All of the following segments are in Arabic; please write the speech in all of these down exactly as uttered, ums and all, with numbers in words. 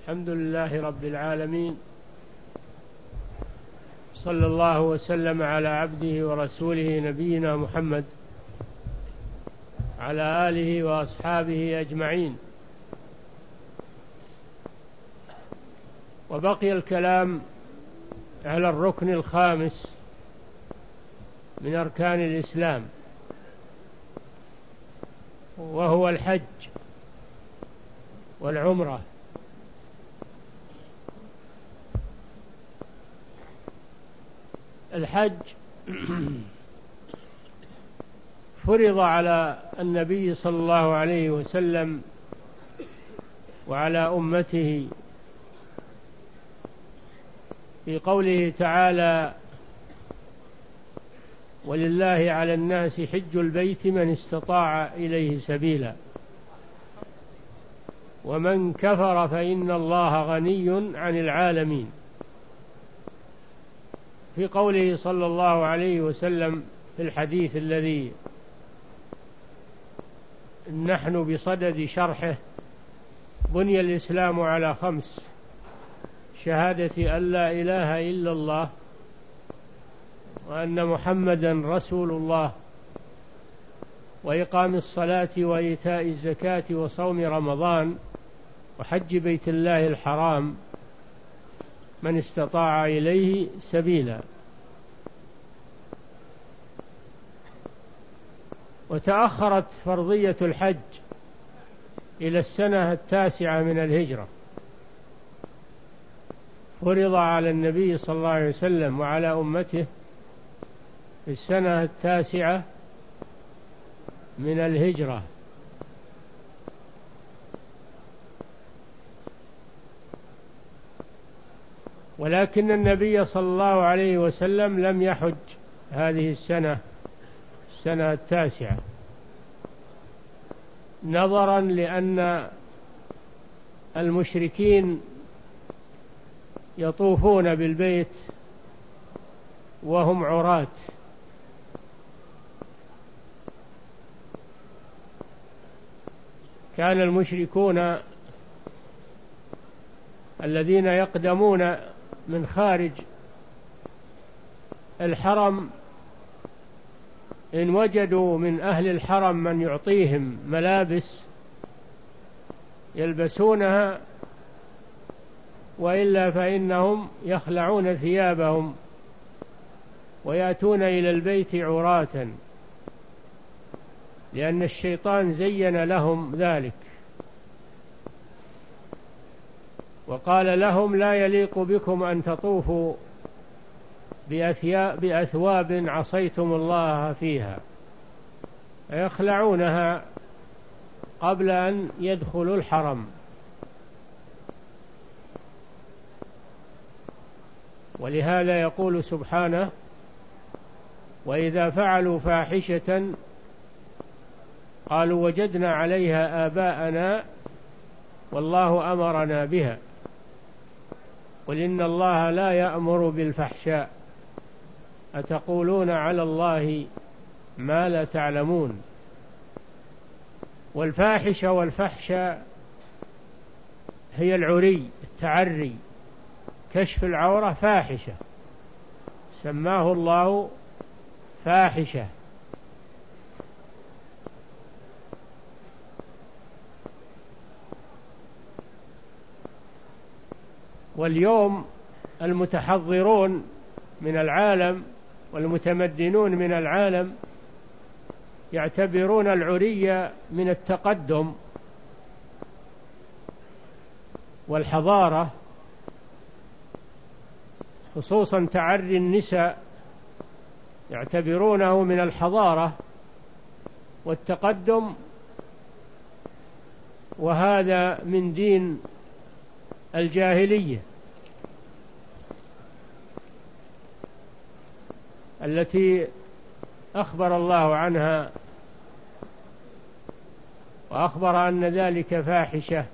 الحمد لله رب العالمين، صلى الله وسلم على عبده ورسوله نبينا محمد على آله وأصحابه أجمعين. وبقي الكلام على الركن الخامس من أركان الإسلام، وهو الحج والعمرة. الحج فرض على النبي صلى الله عليه وسلم وعلى أمته في قوله تعالى: ولله على الناس حج البيت من استطاع إليه سبيلا ومن كفر فإن الله غني عن العالمين. في قوله صلى الله عليه وسلم في الحديث الذي نحن بصدد شرحه: بني الإسلام على خمس: شهادة أن لا إله إلا الله وأن محمدا رسول الله، وإقام الصلاة وإيتاء الزكاة وصوم رمضان وحج بيت الله الحرام من استطاع إليه سبيلا. وتأخرت فرضية الحج إلى السنة التاسعة من الهجرة، فرض على النبي صلى الله عليه وسلم وعلى أمته في السنة التاسعة من الهجرة. ولكن النبي صلى الله عليه وسلم لم يحج هذه السنة السنة التاسعة، نظرا لأن المشركين يطوفون بالبيت وهم عراة، كان المشركون الذين يقدمون من خارج الحرم إن وجدوا من أهل الحرم من يعطيهم ملابس يلبسونها، وإلا فإنهم يخلعون ثيابهم ويأتون إلى البيت عراة، لأن الشيطان زين لهم ذلك وقال لهم: لا يليق بكم أن تطوفوا بأثواب عصيتم الله فيها، فيخلعونها قبل أن يدخلوا الحرم. ولهذا يقول سبحانه: وإذا فعلوا فاحشة قالوا وجدنا عليها آباءنا والله أمرنا بها قل إن الله لا يأمر بالفحشاء أتقولون على الله ما لا تعلمون. والفاحشة والفحشة هي العري، التعري، كشف العورة فاحشة، سماه الله فاحشة. واليوم المتحضرون من العالم والمتمدنون من العالم يعتبرون العري من التقدم والحضارة، خصوصا تعري النساء يعتبرونه من الحضارة والتقدم، وهذا من دين الجاهلية التي أخبر الله عنها وأخبر أن ذلك فاحشة،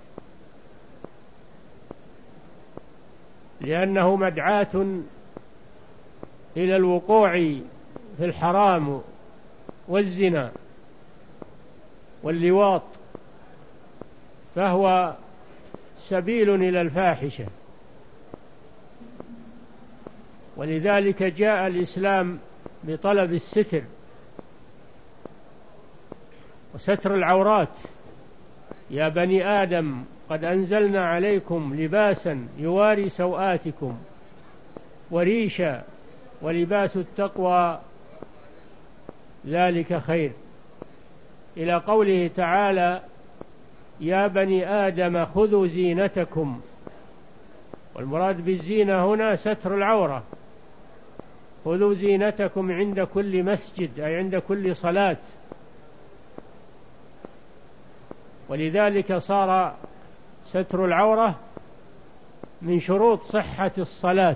لأنه مدعاة إلى الوقوع في الحرام والزنا واللواط، فهو سبيل إلى الفاحشة، ولذلك جاء الإسلام بطلب الستر وستر العورات. يا بني آدم قد أنزلنا عليكم لباسا يواري سوآتكم وريشا ولباس التقوى ذلك خير، إلى قوله تعالى يا بني آدم خذوا زينتكم، والمراد بالزينة هنا ستر العورة. خذوا زينتكم عند كل مسجد أي عند كل صلاة، ولذلك صار ستر العورة من شروط صحة الصلاة.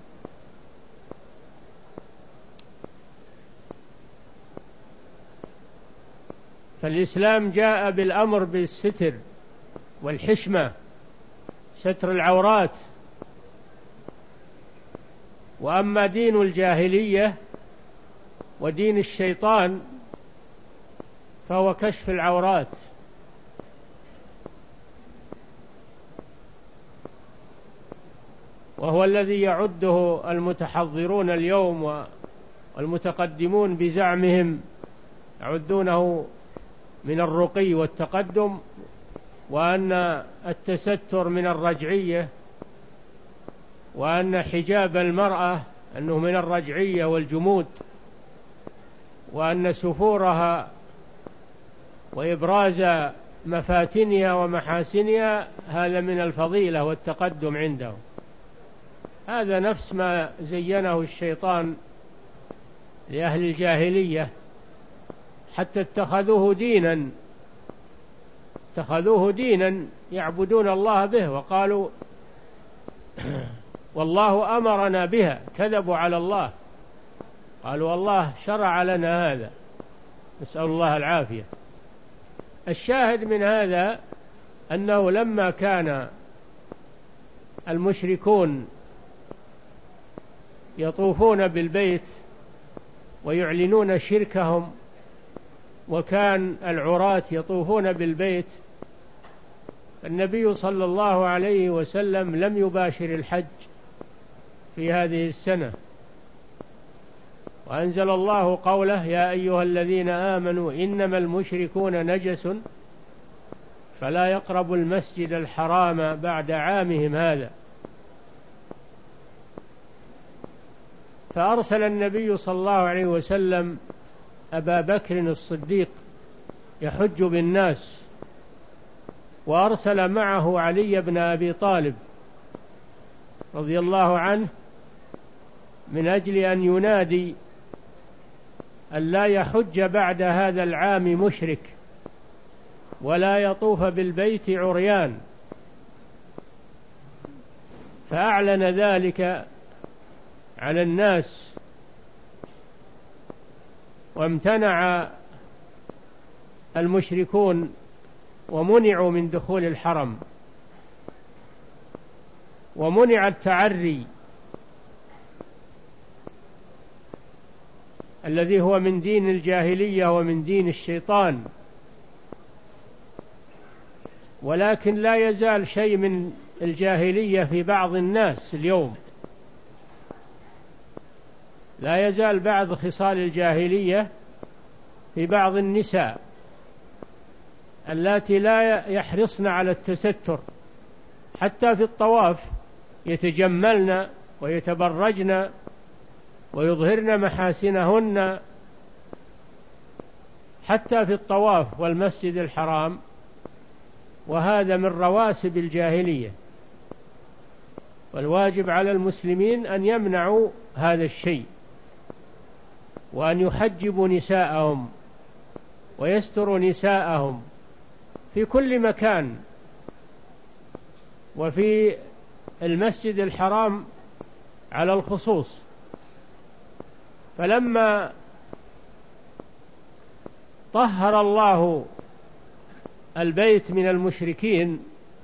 فالإسلام جاء بالأمر بالستر والحشمة، ستر العورات. وأما دين الجاهلية ودين الشيطان فهو كشف العورات، وهو الذي يعده المتحضرون اليوم والمتقدمون بزعمهم، يعدونه من الرقي والتقدم، وأن التستر من الرجعية، وأن حجاب المرأة أنه من الرجعية والجمود، وأن سفورها وإبراز مفاتنها ومحاسنها هذا من الفضيلة والتقدم عنده. هذا نفس ما زينه الشيطان لأهل الجاهلية، حتى اتخذوه دينا اتخذوه دينا يعبدون الله به، وقالوا والله أمرنا بها، كذبوا على الله، قالوا الله شرع لنا هذا، نسأل الله العافية. الشاهد من هذا أنه لما كان المشركون يطوفون بالبيت ويعلنون شركهم، وكان العراة يطوفون بالبيت، النبي صلى الله عليه وسلم لم يباشر الحج في هذه السنة، وأنزل الله قوله يا أيها الذين آمنوا إنما المشركون نجس فلا يقربوا المسجد الحرام بعد عامهم هذا. فأرسل النبي صلى الله عليه وسلم أبا بكر الصديق يحج بالناس، وأرسل معه علي بن أبي طالب رضي الله عنه من أجل أن ينادي أن لا يحج بعد هذا العام مشرك ولا يطوف بالبيت عريان. فأعلن ذلك على الناس، وامتنع المشركون ومنعوا من دخول الحرم، ومنع التعري الذي هو من دين الجاهلية ومن دين الشيطان. ولكن لا يزال شيء من الجاهلية في بعض الناس اليوم، لا يزال بعض خصال الجاهلية في بعض النساء اللاتي لا يحرصن على التستر، حتى في الطواف يتجملن ويتبرجن ويظهرن محاسنهن، حتى في الطواف والمسجد الحرام، وهذا من رواسب الجاهلية. والواجب على المسلمين أن يمنعوا هذا الشيء، وأن يحجبوا نساءهم ويستروا نساءهم في كل مكان، وفي المسجد الحرام على الخصوص. فلما طهر الله البيت من المشركين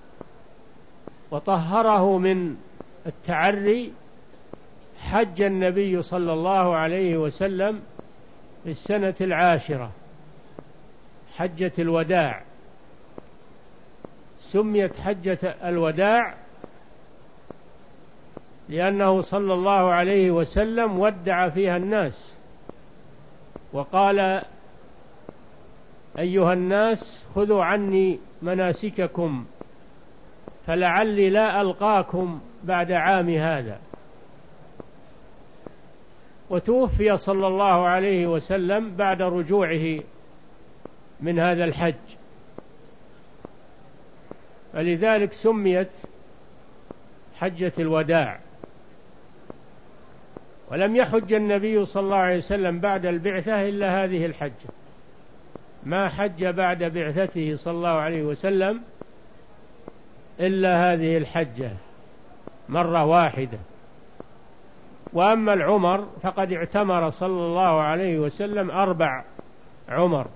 وطهره من التعري، حج النبي صلى الله عليه وسلم في السنة العاشرة، حجة الوداع، سميت حجة الوداع لأنه صلى الله عليه وسلم ودع فيها الناس وقال: أيها الناس خذوا عني مناسككم فلعلي لا ألقاكم بعد عام هذا. وتوفي صلى الله عليه وسلم بعد رجوعه من هذا الحج، فلذلك سميت حجة الوداع. ولم يحج النبي صلى الله عليه وسلم بعد البعثة إلا هذه الحجة، ما حج بعد بعثته صلى الله عليه وسلم إلا هذه الحجة مرة واحدة. وأما العمر فقد اعتمر صلى الله عليه وسلم أربع عمر: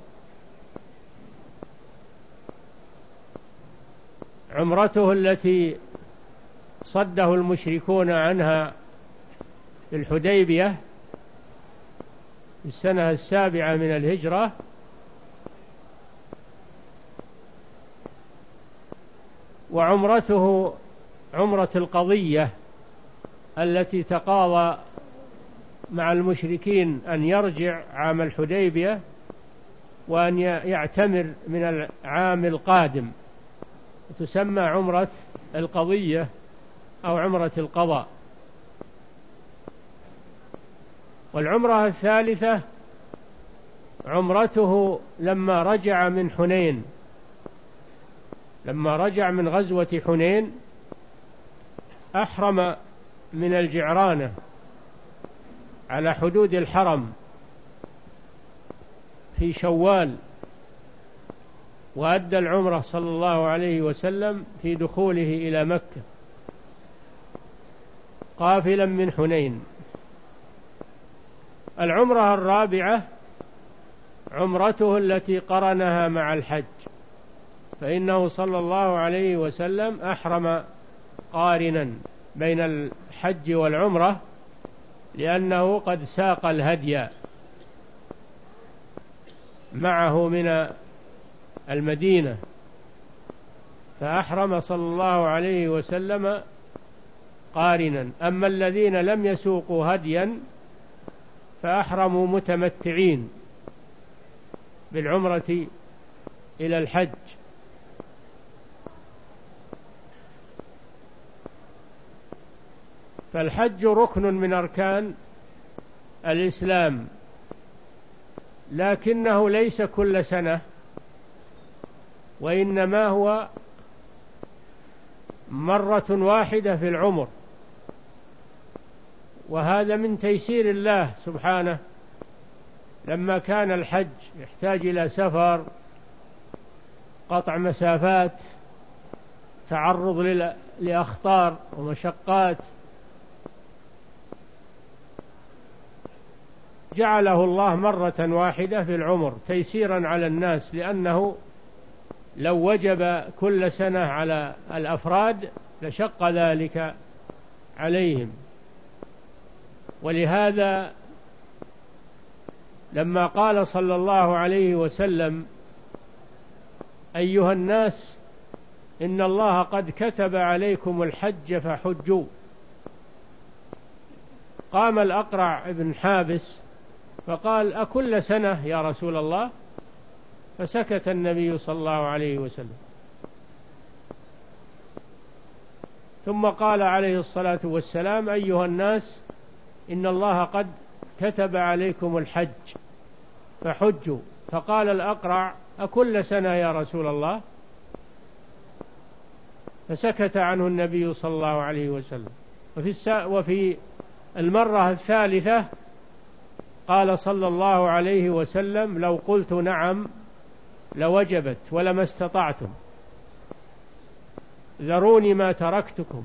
عمرته التي صده المشركون عنها في الحديبية في السنة السابعة من الهجرة، وعمرته عمرة القضية التي تقاضى مع المشركين أن يرجع عام الحديبية وأن يعتمر من العام القادم، تسمى عمرة القضية أو عمرة القضاء. والعمرة الثالثة عمرته لما رجع من حنين، لما رجع من غزوة حنين أحرم من الجعرانة على حدود الحرم في شوال، وأدى العمرة صلى الله عليه وسلم في دخوله إلى مكة قافلا من حنين. العمرة الرابعة عمرته التي قرنها مع الحج، فإنه صلى الله عليه وسلم أحرم قارنا بين الحج والعمرة لأنه قد ساق الهدي معه من المدينة، فأحرم صلى الله عليه وسلم قارنا. أما الذين لم يسوقوا هديا فأحرموا متمتعين بالعمرة إلى الحج. فالحج ركن من أركان الإسلام، لكنه ليس كل سنة، وإنما هو مرة واحدة في العمر، وهذا من تيسير الله سبحانه. لما كان الحج يحتاج إلى سفر، قطع مسافات، تعرض لأخطار ومشقات، جعله الله مرة واحدة في العمر تيسيرا على الناس، لأنه لو وجب كل سنة على الأفراد لشق ذلك عليهم. ولهذا لما قال صلى الله عليه وسلم: أيها الناس إن الله قد كتب عليكم الحج فحجوا، قام الأقرع بن حابس فقال: أكل سنة يا رسول الله؟ فسكت النبي صلى الله عليه وسلم، ثم قال عليه الصلاة والسلام: أيها الناس إن الله قد كتب عليكم الحج فحجوا. فقال الأقرع: أكل سنة يا رسول الله؟ فسكت عنه النبي صلى الله عليه وسلم. وفي, وفي المرة الثالثة قال صلى الله عليه وسلم: لو قلت نعم لوجبت ولما استطعتم، ذروني ما تركتكم،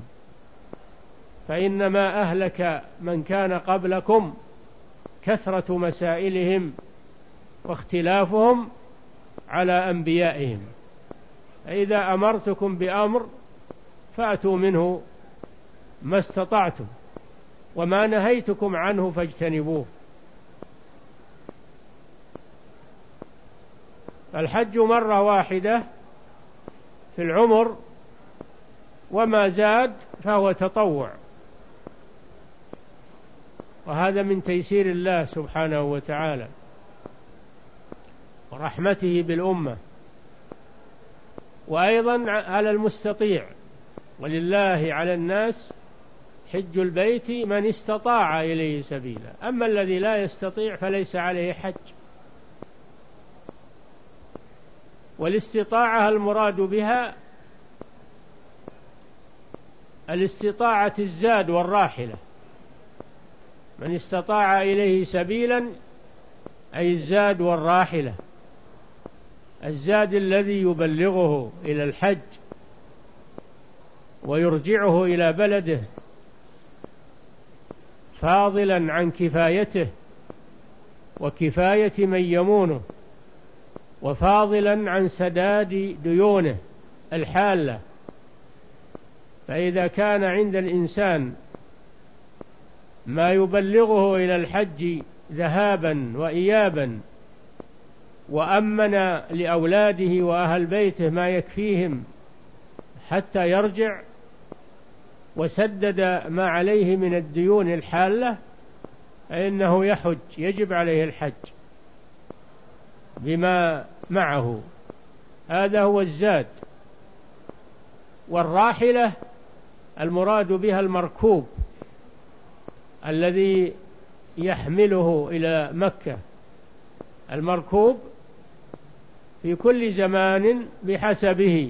فإنما أهلك من كان قبلكم كثرة مسائلهم واختلافهم على أنبيائهم، فإذا أمرتكم بأمر فأتوا منه ما استطعتم، وما نهيتكم عنه فاجتنبوه. الحج مرة واحدة في العمر، وما زاد فهو تطوع، وهذا من تيسير الله سبحانه وتعالى ورحمته بالأمة. وأيضا على المستطيع، ولله على الناس حج البيت من استطاع إليه سبيلا، أما الذي لا يستطيع فليس عليه حج. والاستطاعة المراد بها الاستطاعة الزاد والراحلة، من استطاع إليه سبيلا أي الزاد والراحلة، الزاد الذي يبلغه إلى الحج ويرجعه إلى بلده فاضلا عن كفايته وكفاية من يمونه، وفاضلا عن سداد ديونه الحالة. فإذا كان عند الإنسان ما يبلغه إلى الحج ذهابا وإيابا، وأمن لأولاده وأهل بيته ما يكفيهم حتى يرجع، وسدد ما عليه من الديون الحالة، فإنه يحج، يجب عليه الحج بما معه. هذا هو الزاد. والراحلة المراد بها المركوب الذي يحمله إلى مكة. المركوب في كل زمان بحسبه،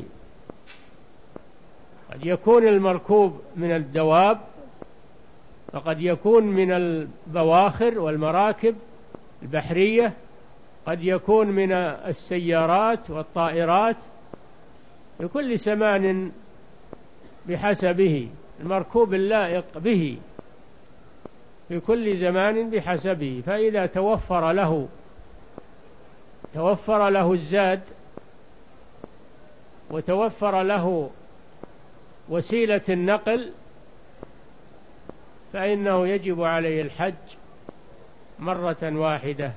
قد يكون المركوب من الدواب، وقد يكون من البواخر والمراكب البحرية، قد يكون من السيارات والطائرات، لكل زمان بحسبه، المركوب اللائق به في كل زمان بحسبه. فإذا توفر له توفر له الزاد، وتوفر له وسيلة النقل، فإنه يجب عليه الحج مرة واحدة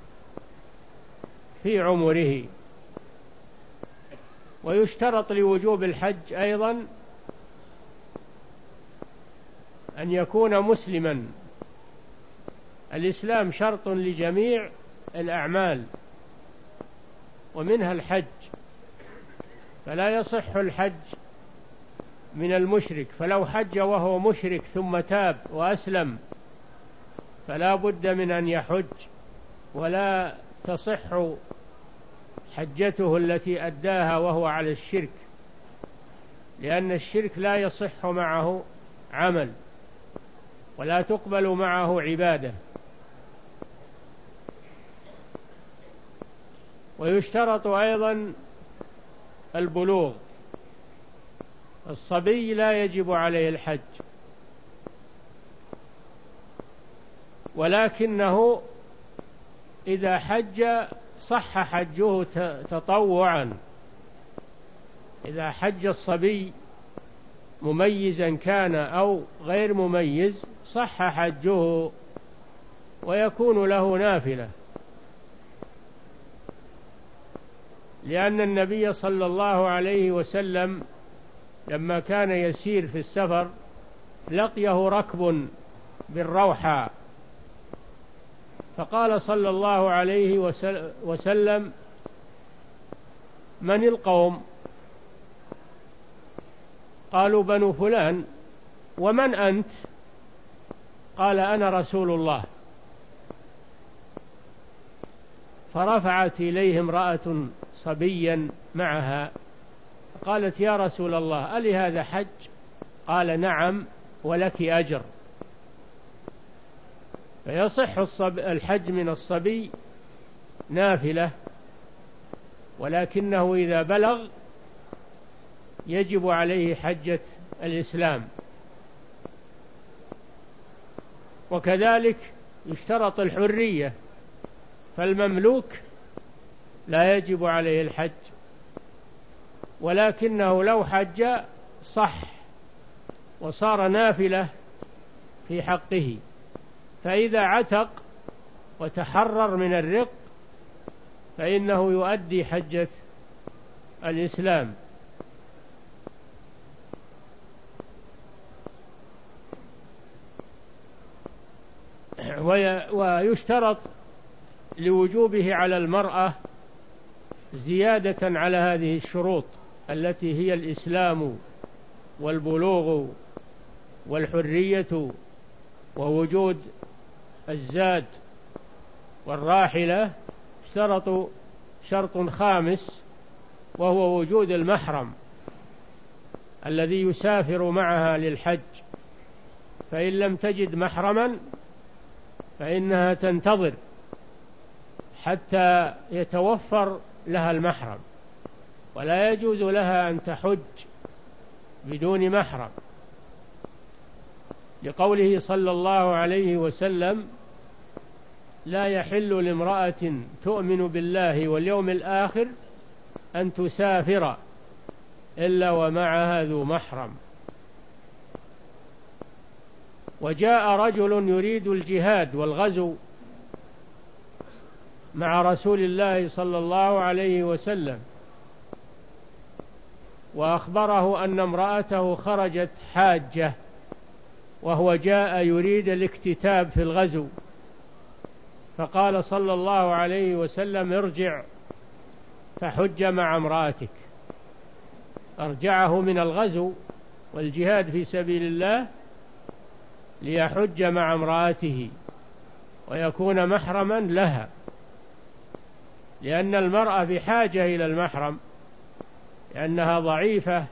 في عمره. ويشترط لوجوب الحج أيضا أن يكون مسلما. الإسلام شرط لجميع الأعمال ومنها الحج، فلا يصح الحج من المشرك، فلو حج وهو مشرك ثم تاب وأسلم فلا بد من أن يحج، ولا تصح حجته التي أداها وهو على الشرك، لأن الشرك لا يصح معه عمل ولا تقبل معه عبادة. ويشترط أيضا البلوغ. الصبي لا يجب عليه الحج، ولكنه إذا حج صح حجه تطوعا. إذا حج الصبي مميزا كان أو غير مميز صح حجه ويكون له نافلة، لأن النبي صلى الله عليه وسلم لما كان يسير في السفر لقيه ركب بالروحى، فقال صلى الله عليه وسلم: من القوم؟ قالوا: بنو فلان. ومن أنت؟ قال: أنا رسول الله. فرفعت إليه امرأة صبيا معها قالت: يا رسول الله، ألي هذا حج؟ قال: نعم، ولك أجر. فيصح الحج من الصبي نافلة، ولكنه إذا بلغ يجب عليه حجة الإسلام. وكذلك يشترط الحرية، فالمملوك لا يجب عليه الحج، ولكنه لو حج صح وصار نافلة في حقه. فإذا عتق وتحرر من الرق فإنه يؤدي حجة الإسلام. ويشترط لوجوبه على المرأة زيادة على هذه الشروط التي هي الإسلام والبلوغ والحرية ووجود الزاد والراحلة. اشترطوا شرط خامس وهو وجود المحرم الذي يسافر معها للحج، فإن لم تجد محرما فإنها تنتظر حتى يتوفر لها المحرم، ولا يجوز لها أن تحج بدون محرم، لقوله صلى الله عليه وسلم: لا يحل لامرأة تؤمن بالله واليوم الآخر أن تسافر إلا ومعها ذو محرم. وجاء رجل يريد الجهاد والغزو مع رسول الله صلى الله عليه وسلم، وأخبره أن امرأته خرجت حاجة وهو جاء يريد الاكتتاب في الغزو، فقال صلى الله عليه وسلم: ارجع فحج مع امرأتك. أرجعه من الغزو والجهاد في سبيل الله ليحج مع امرأته ويكون محرما لها، لأن المرأة بحاجة إلى المحرم لأنها ضعيفة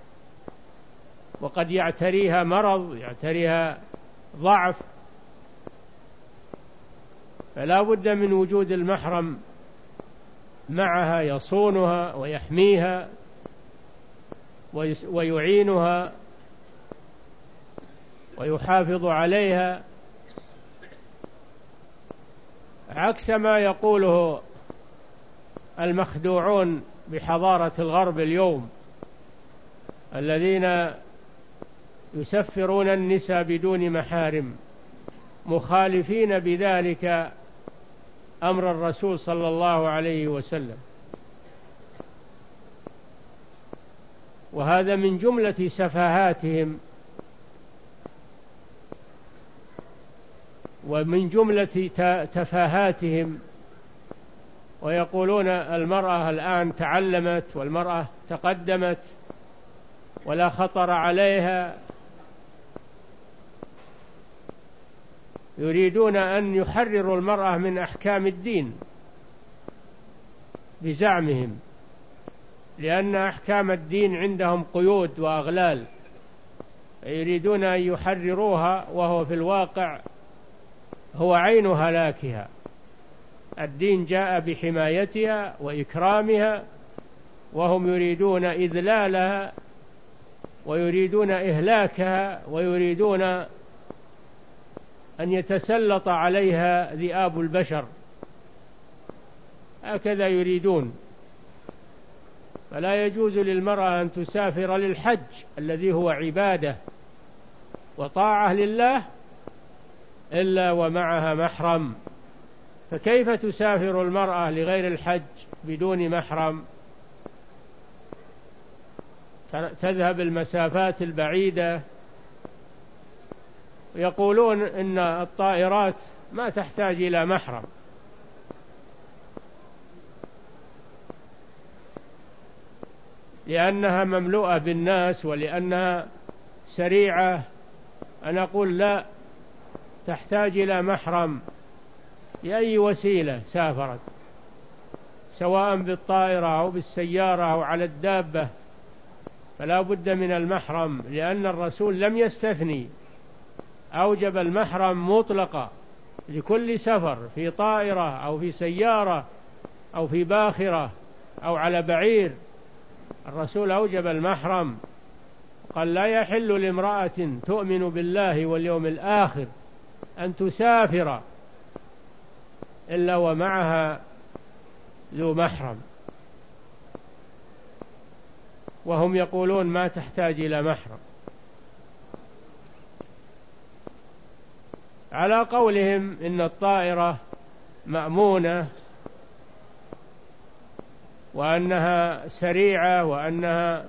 وقد يعتريها مرض، يعتريها ضعف، فلا بد من وجود المحرم معها يصونها ويحميها ويعينها ويحافظ عليها، عكس ما يقوله المخدوعون بحضارة الغرب اليوم الذين يسفرون النساء بدون محارم، مخالفين بذلك أمر الرسول صلى الله عليه وسلم. وهذا من جملة سفاهاتهم ومن جملة تفاهاتهم، ويقولون المرأة الآن تعلمت والمرأة تقدمت ولا خطر عليها، يريدون أن يحرروا المرأة من أحكام الدين بزعمهم، لأن أحكام الدين عندهم قيود وأغلال، يريدون أن يحرروها وهو في الواقع هو عين هلاكها. الدين جاء بحمايتها وإكرامها، وهم يريدون إذلالها ويريدون إهلاكها ويريدون أن يتسلط عليها ذئاب البشر، هكذا يريدون. فلا يجوز للمرأة أن تسافر للحج الذي هو عبادة وطاعة لله إلا ومعها محرم. فكيف تسافر المرأة لغير الحج بدون محرم؟ تذهب المسافات البعيدة. يقولون إن الطائرات ما تحتاج إلى محرم، لأنها مملوءة بالناس ولأنها سريعة. أنا أقول لا، تحتاج إلى محرم بأي وسيلة سافرت، سواء بالطائرة أو بالسيارة أو على الدابة، فلا بد من المحرم، لأن الرسول لم يستثني، أوجب المحرم مطلقا لكل سفر، في طائرة أو في سيارة أو في باخرة أو على بعير، الرسول أوجب المحرم. قال: لا يحل لامرأة تؤمن بالله واليوم الآخر أن تسافر إلا ومعها ذو محرم. وهم يقولون ما تحتاج إلى محرم، على قولهم إن الطائرة مأمونة وأنها سريعة وأنها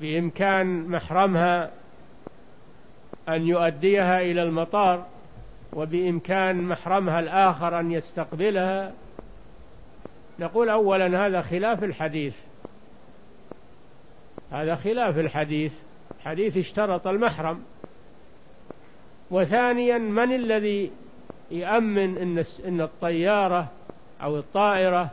بإمكان محرمها أن يؤديها إلى المطار وبإمكان محرمها الآخر أن يستقبلها، نقول أولا هذا خلاف الحديث، هذا خلاف الحديث، حديث اشترط المحرم. وثانيا من الذي يأمن إن إن الطيارة أو الطائرة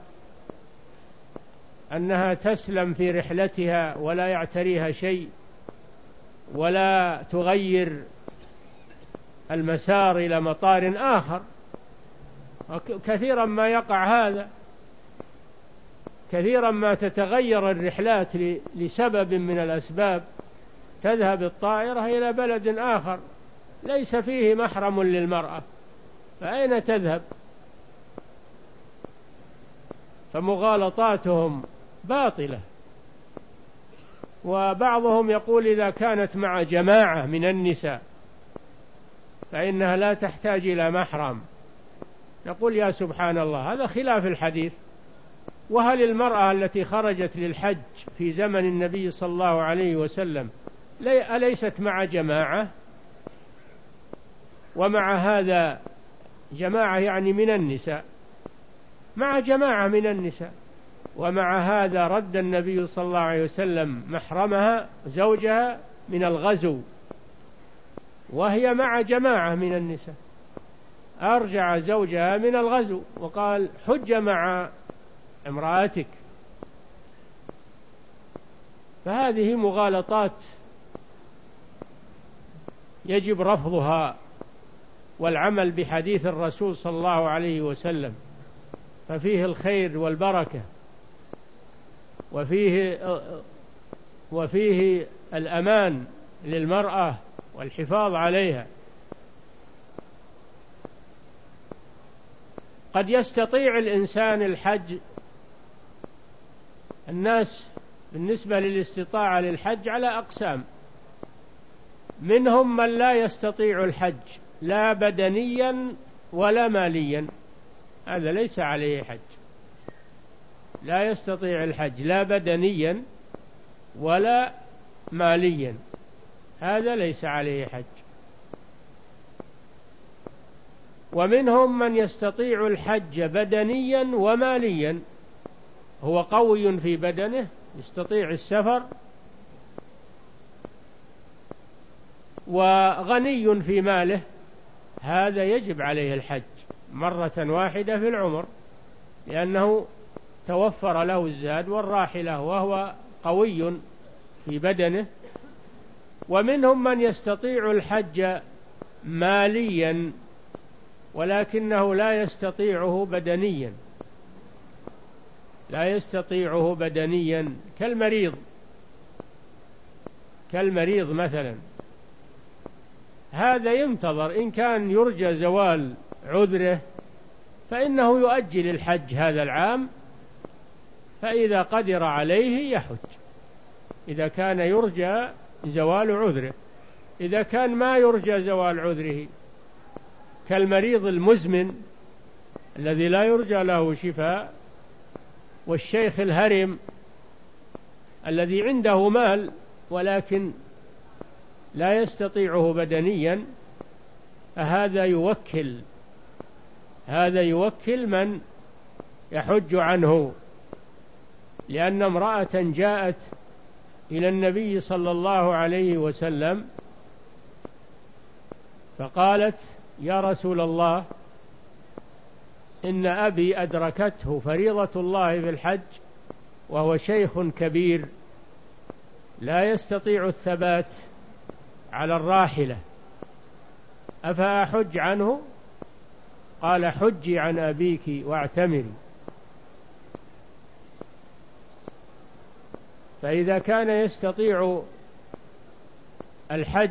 أنها تسلم في رحلتها ولا يعتريها شيء ولا تغير المسار إلى مطار آخر؟ كثيرا ما يقع هذا، كثيرا ما تتغير الرحلات لسبب من الأسباب، تذهب الطائرة إلى بلد آخر ليس فيه محرم للمرأة، فأين تذهب؟ فمغالطاتهم باطلة. وبعضهم يقول إذا كانت مع جماعة من النساء فإنها لا تحتاج إلى محرم، نقول يا سبحان الله، هذا خلاف الحديث. وهل المرأة التي خرجت للحج في زمن النبي صلى الله عليه وسلم أليست مع جماعة؟ ومع هذا جماعة يعني من النساء، مع جماعة من النساء، ومع هذا رد النبي صلى الله عليه وسلم محرمها زوجها من الغزو وهي مع جماعة من النساء، أرجع زوجها من الغزو وقال حج مع امرأتك. فهذه مغالطات يجب رفضها والعمل بحديث الرسول صلى الله عليه وسلم، ففيه الخير والبركة، وفيه وفيه الأمان للمرأة والحفاظ عليها. قد يستطيع الإنسان الحج، الناس بالنسبة للاستطاعة للحج على أقسام، منهم من لا يستطيع الحج لا بدنيا ولا ماليا، هذا ليس عليه حج، لا يستطيع الحج لا بدنيا ولا ماليا، هذا ليس عليه حج. ومنهم من يستطيع الحج بدنيا وماليا، هو قوي في بدنه يستطيع السفر وغني في ماله، هذا يجب عليه الحج مرة واحدة في العمر، لأنه توفر له الزاد والراحلة وهو قوي في بدنه. ومنهم من يستطيع الحج ماليا ولكنه لا يستطيعه بدنيا، لا يستطيعه بدنيا كالمريض، كالمريض مثلا، هذا ينتظر إن كان يرجى زوال عذره فإنه يؤجل الحج هذا العام، فإذا قدر عليه يحج إذا كان يرجى زوال عذره. إذا كان ما يرجى زوال عذره كالمريض المزمن الذي لا يرجى له شفاء، والشيخ الهرم الذي عنده مال ولكن لا يستطيعه بدنيا، فهذا يوكل هذا يوكل من يحج عنه. لأن امرأة جاءت إلى النبي صلى الله عليه وسلم فقالت يا رسول الله إن أبي أدركته فريضة الله في الحج وهو شيخ كبير لا يستطيع الثبات على الراحلة، أفأحج عنه؟ قال حجي عن أبيك واعتمري. فإذا كان يستطيع الحج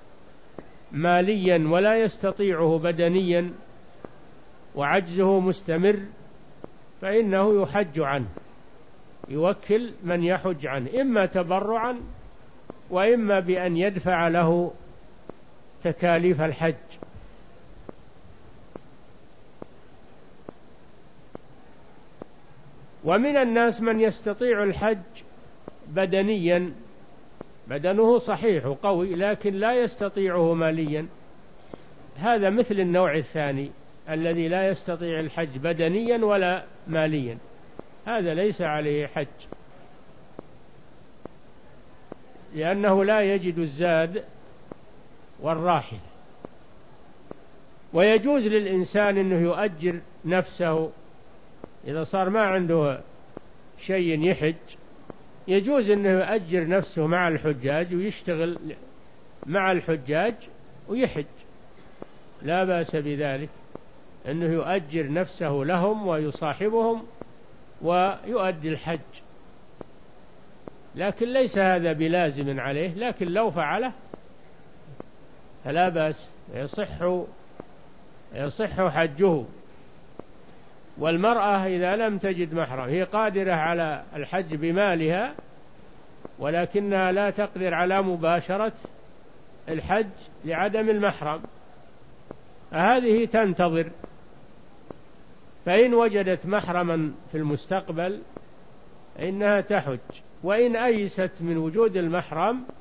ماليا ولا يستطيعه بدنيا وعجزه مستمر فإنه يحج عنه، يوكل من يحج عنه إما تبرعا وإما بأن يدفع له تكاليف الحج. ومن الناس من يستطيع الحج بدنيا، بدنه صحيح وقوي لكن لا يستطيعه ماليا، هذا مثل النوع الثاني الذي لا يستطيع الحج بدنيا ولا ماليا، هذا ليس عليه حج، لأنه لا يجد الزاد والراحل. ويجوز للإنسان أنه يؤجر نفسه إذا صار ما عنده شيء يحج، يجوز أنه يؤجر نفسه مع الحجاج ويشتغل مع الحجاج ويحج، لا بأس بذلك، أنه يؤجر نفسه لهم ويصاحبهم ويؤدي الحج، لكن ليس هذا بلازم عليه، لكن لو فعله فلا بأس، يصح يصح حجه. والمرأة إذا لم تجد محرم هي قادرة على الحج بمالها، ولكنها لا تقدر على مباشرة الحج لعدم المحرم، هذه تنتظر، فإن وجدت محرما في المستقبل إنها تحج، وإن أيست من وجود المحرم